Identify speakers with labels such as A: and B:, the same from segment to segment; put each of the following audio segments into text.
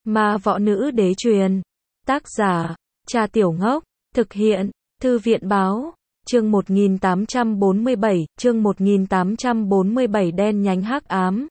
A: Ma võ nữ đế truyền. Tác giả, Cha Tiểu Ngốc. Thực hiện, Thư viện báo. Chương 1847, chương 1847 đen nhánh hắc ám.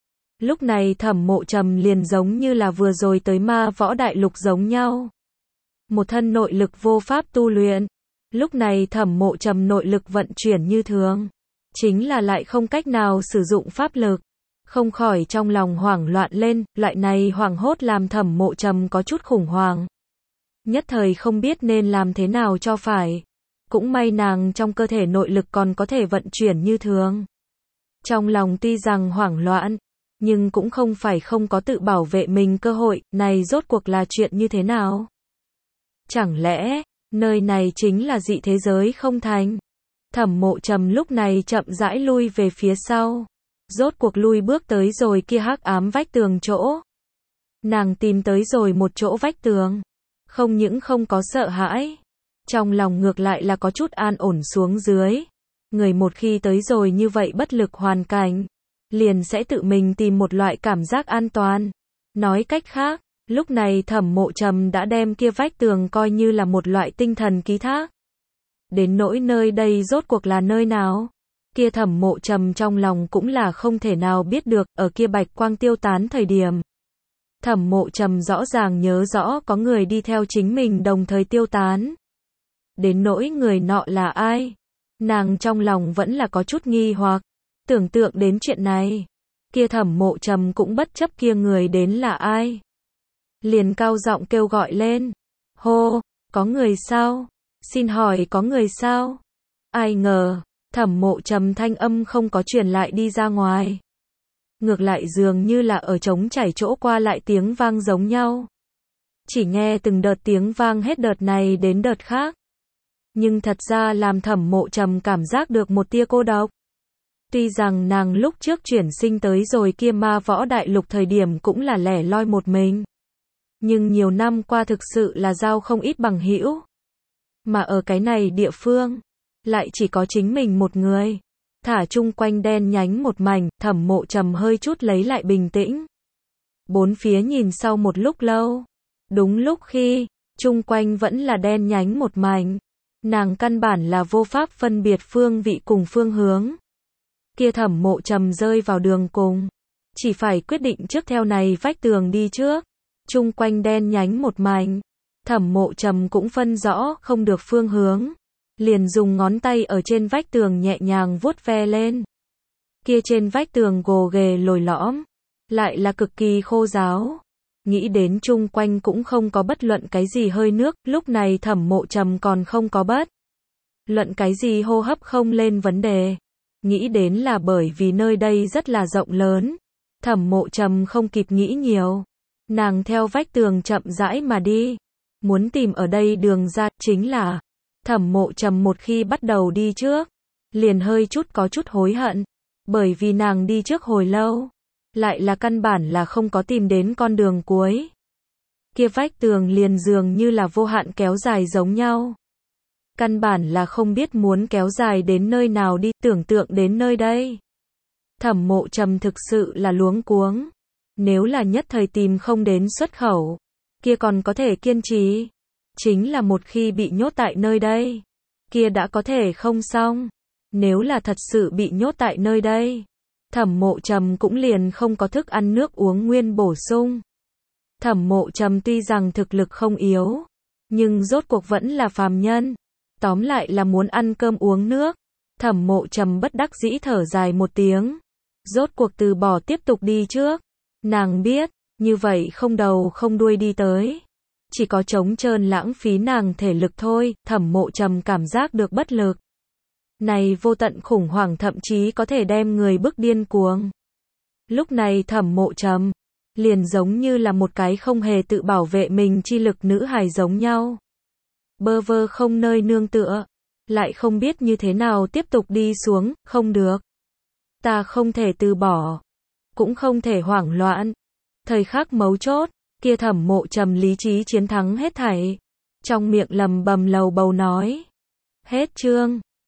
A: Lúc này Thẩm Mộ Trầm liền giống như là vừa rồi tới ma võ đại lục giống nhau. Một thân nội lực vô pháp tu luyện. Lúc này Thẩm Mộ Trầm nội lực vận chuyển như thường. Chính là lại không cách nào sử dụng pháp lực. Không khỏi trong lòng hoảng loạn lên, loại này hoảng hốt làm Thẩm Mộ Trầm có chút khủng hoảng. Nhất thời không biết nên làm thế nào cho phải. Cũng may nàng trong cơ thể nội lực còn có thể vận chuyển như thường. Trong lòng tuy rằng hoảng loạn, nhưng cũng không phải không có tự bảo vệ mình cơ hội, này rốt cuộc là chuyện như thế nào? Chẳng lẽ, nơi này chính là dị thế giới không thành? Thẩm Mộ Trầm lúc này chậm rãi lui về phía sau. Rốt cuộc lui bước tới rồi kia hắc ám vách tường chỗ. Nàng tìm tới rồi một chỗ vách tường. Không những không có sợ hãi. Trong lòng ngược lại là có chút an ổn xuống dưới. Người một khi tới rồi như vậy bất lực hoàn cảnh, liền sẽ tự mình tìm một loại cảm giác an toàn. Nói cách khác, lúc này Thẩm Mộ Trầm đã đem kia vách tường coi như là một loại tinh thần ký thác. Đến nỗi nơi đây rốt cuộc là nơi nào? Kia Thẩm Mộ Trầm trong lòng cũng là không thể nào biết được, ở kia bạch quang tiêu tán thời điểm. Thẩm Mộ Trầm rõ ràng nhớ rõ có người đi theo chính mình đồng thời tiêu tán. Đến nỗi người nọ là ai? Nàng trong lòng vẫn là có chút nghi hoặc. Tưởng tượng đến chuyện này, kia Thẩm Mộ Trầm cũng bất chấp kia người đến là ai. Liền cao giọng kêu gọi lên. Hô, có người sao? Xin hỏi có người sao? Ai ngờ, Thẩm Mộ Trầm thanh âm không có truyền lại đi ra ngoài. Ngược lại dường như là ở trống chảy chỗ qua lại tiếng vang giống nhau. Chỉ nghe từng đợt tiếng vang hết đợt này đến đợt khác. Nhưng thật ra làm Thẩm Mộ Trầm cảm giác được một tia cô độc. Tuy rằng nàng lúc trước chuyển sinh tới rồi kia ma võ đại lục thời điểm cũng là lẻ loi một mình. Nhưng nhiều năm qua thực sự là giao không ít bằng hữu. Mà ở cái này địa phương, lại chỉ có chính mình một người. Thả chung quanh đen nhánh một mảnh, Thẩm Mộ Trầm hơi chút lấy lại bình tĩnh. Bốn phía nhìn sau một lúc lâu. Đúng lúc khi, chung quanh vẫn là đen nhánh một mảnh. Nàng căn bản là vô pháp phân biệt phương vị cùng phương hướng. Kia Thẩm Mộ Trầm rơi vào đường cùng. Chỉ phải quyết định trước theo này vách tường đi trước. Chung quanh đen nhánh một mảnh. Thẩm Mộ Trầm cũng phân rõ không được phương hướng. Liền dùng ngón tay ở trên vách tường nhẹ nhàng vuốt ve lên. Kia trên vách tường gồ ghề lồi lõm. Lại là cực kỳ khô ráo. Nghĩ đến chung quanh cũng không có bất luận cái gì hơi nước. Lúc này Thẩm Mộ Trầm còn không có bất luận cái gì hô hấp không lên vấn đề. Nghĩ đến là bởi vì nơi đây rất là rộng lớn. Thẩm Mộ Trầm không kịp nghĩ nhiều. Nàng theo vách tường chậm rãi mà đi. Muốn tìm ở đây đường ra, chính là Thẩm Mộ Trầm một khi bắt đầu đi trước, liền hơi chút có chút hối hận. Bởi vì nàng đi trước hồi lâu, lại là căn bản là không có tìm đến con đường cuối. Kia vách tường liền dường như là vô hạn kéo dài giống nhau. Căn bản là không biết muốn kéo dài đến nơi nào đi, tưởng tượng đến nơi đây. Thẩm Mộ Trầm thực sự là luống cuống. Nếu là nhất thời tìm không đến xuất khẩu, kia còn có thể kiên trì. Chính là một khi bị nhốt tại nơi đây, kia đã có thể không xong. Nếu là thật sự bị nhốt tại nơi đây, Thẩm Mộ Trầm cũng liền không có thức ăn nước uống nguyên bổ sung. Thẩm Mộ Trầm tuy rằng thực lực không yếu, nhưng rốt cuộc vẫn là phàm nhân. Tóm lại là muốn ăn cơm uống nước. Thẩm Mộ Trầm bất đắc dĩ thở dài một tiếng. Rốt cuộc từ bỏ tiếp tục đi trước. Nàng biết, như vậy không đầu không đuôi đi tới. Chỉ có trống trơn lãng phí nàng thể lực thôi. Thẩm Mộ Trầm cảm giác được bất lực. Này vô tận khủng hoảng thậm chí có thể đem người bức điên cuồng. Lúc này Thẩm Mộ Trầm liền giống như là một cái không hề tự bảo vệ mình chi lực nữ hài giống nhau. Bơ vơ không nơi nương tựa. Lại không biết như thế nào tiếp tục đi xuống. Không được. Ta không thể từ bỏ. Cũng không thể hoảng loạn. Thời khắc mấu chốt, kia Thẩm Mộ Trầm lý trí chiến thắng hết thảy. Trong miệng lầm bầm lầu bầu nói. Hết chương.